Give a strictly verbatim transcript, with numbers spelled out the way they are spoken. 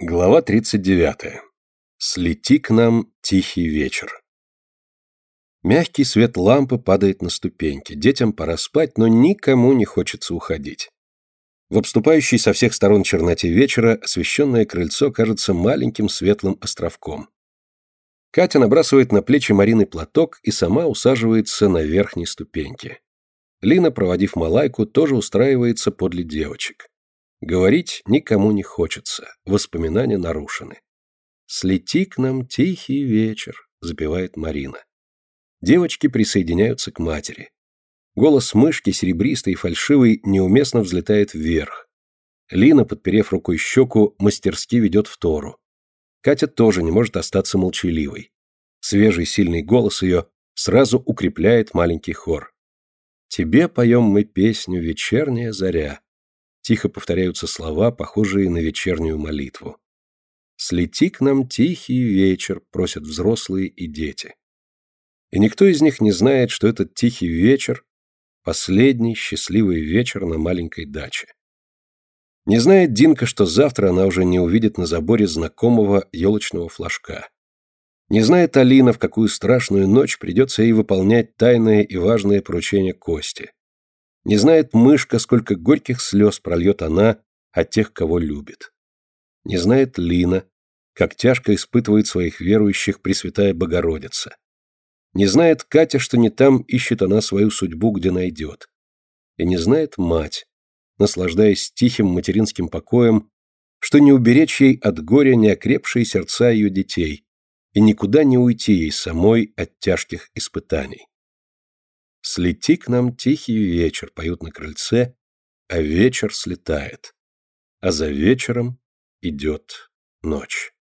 Глава тридцать девятая. Слети к нам, тихий вечер. Мягкий свет лампы падает на ступеньки. Детям пора спать, но никому не хочется уходить. В обступающей со всех сторон черноте вечера освещенное крыльцо кажется маленьким светлым островком. Катя набрасывает на плечи Марины платок и сама усаживается на верхней ступеньке. Лина, проводив Малайку, тоже устраивается подле девочек. Говорить никому не хочется, воспоминания нарушены. «Слети к нам, тихий вечер», — запевает Марина. Девочки присоединяются к матери. Голос мышки, серебристый и фальшивый, неуместно взлетает вверх. Лина, подперев рукой щеку, мастерски ведет втору. Катя тоже не может остаться молчаливой. Свежий сильный голос ее сразу укрепляет маленький хор. «Тебе поем мы песню, вечерняя заря». Тихо повторяются слова, похожие на вечернюю молитву. «Слети к нам, тихий вечер», — просят взрослые и дети. И никто из них не знает, что этот тихий вечер — последний счастливый вечер на маленькой даче. Не знает Динка, что завтра она уже не увидит на заборе знакомого елочного флажка. Не знает Алина, в какую страшную ночь придется ей выполнять тайное и важное поручение Кости. Не знает мышка, сколько горьких слез прольет она от тех, кого любит. Не знает Лина, как тяжко испытывает своих верующих Пресвятая Богородица. Не знает Катя, что не там ищет она свою судьбу, где найдет. И не знает мать, наслаждаясь тихим материнским покоем, что не уберечь ей от горя неокрепшие сердца ее детей и никуда не уйти ей самой от тяжких испытаний. «Слети к нам, тихий вечер», — поют на крыльце, а вечер слетает. А за вечером идет ночь.